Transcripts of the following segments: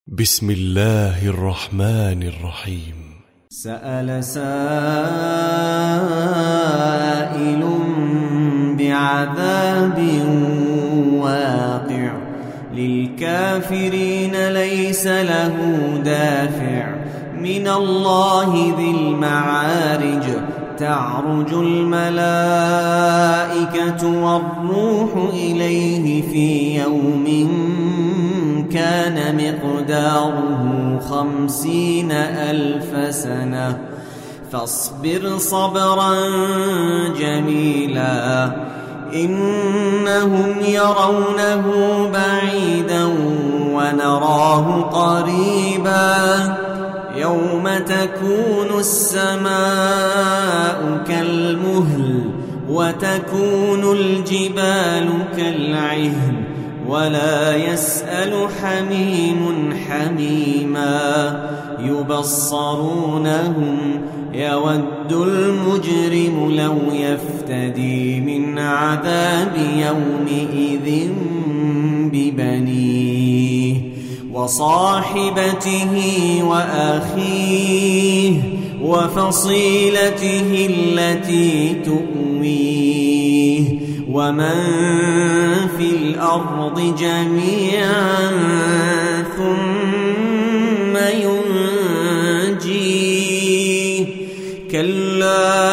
بسم الله الرحمن الرحيم. سأل سائل بعذاب واقع للكافرين ليس له دافع من الله ذي المعارج تعرج الملائكة والروح إليه في يوم كان مقداره 50,000 سنة فاصبر صبرا جميلا إنهم يرونه بعيدا ونراه قريبا يوم تكون السماء كالمهل وتكون الجبال كالعهن ولا يسأل حميم حميما يبصرونهم يود المجرم لو يفتدي من عذاب يومئذ ببنيه وصاحبته وأخيه وفصيلته التي تؤويه ومن في الأرض جميعا ثم ينجيه كلا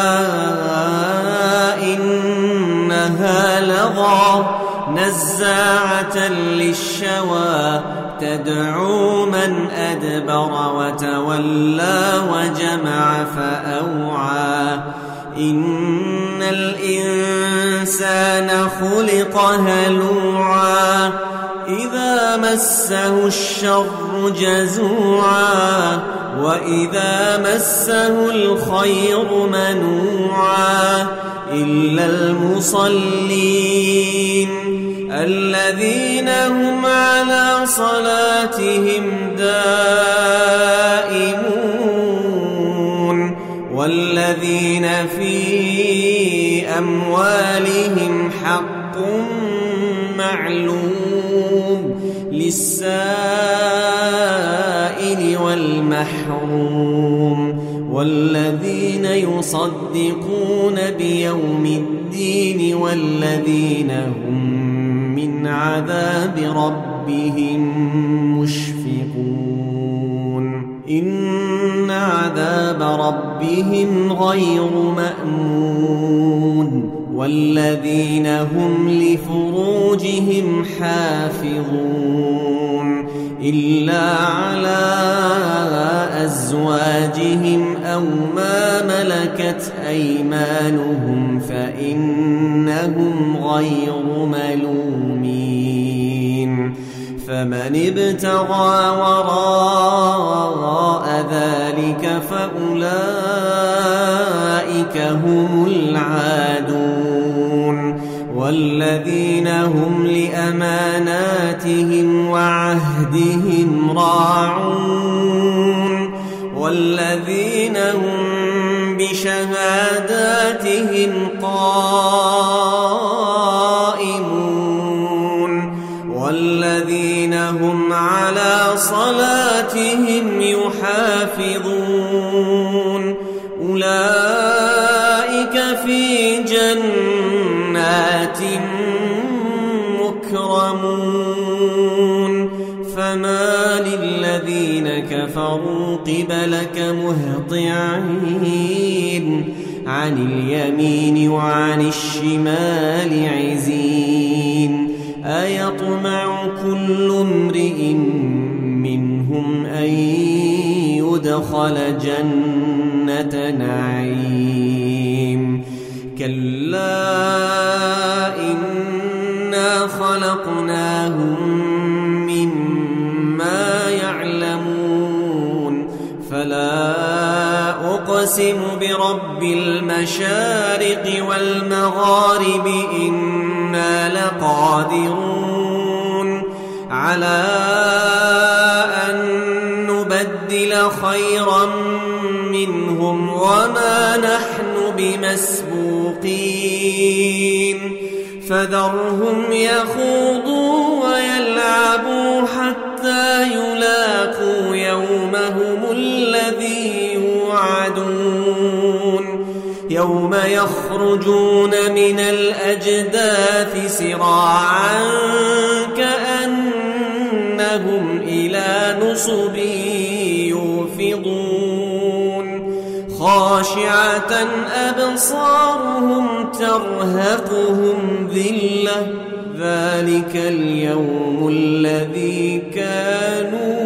إنها لظى نزاعة للشوى تدعو من أدبر وتولى وجمع فأوعى إن الإنسان خلق هلوعا إذا مسه الشر جزوعا وإذا مسه الخير منوعا إلا المصلين الذين هم على صلاتهم دائمون والذين في أموالهم حق معلوم للسائل والمحروم والذين يصدقون بيوم الدين والذين هم من عذاب ربهم مشفقون إن عذاب ربهم غير مأمون والذين هم لفروجهم حافظون إلا على أزواجهم أو ما ملكت أيمانهم فإنهم غير ملومين فمن ابتغى وراء ذلك فأولئك هم العادون والذين هم لأماناتهم وعهدهم راعون والذين هم بشهاداتهم قائمون والذين هم على صلاتهم يحافظون أولئك في جنات مكرمون فما للذين كفروا قبلك مهطعين عن اليمين وعن الشمال عزين أيطمع كل امرئ منهم أن يدخل جنة نعيم كلا إنا خلقناهم مما يعلمون فلا أقسم برب المشارق والمغارب إنا لقادرون على أن نبدل خيرا منهم وما نحن بمسبوقين فذرهم يخوضوا ويلعبوا حتى حتى يلاقوا يومهم الذي يوعدون يوم يخرجون من الأجداث سراعا كأنهم إلى نصب يوفضون خاشعة أبصارهم ترهقهم ذلة ذلك اليوم الذي كانوا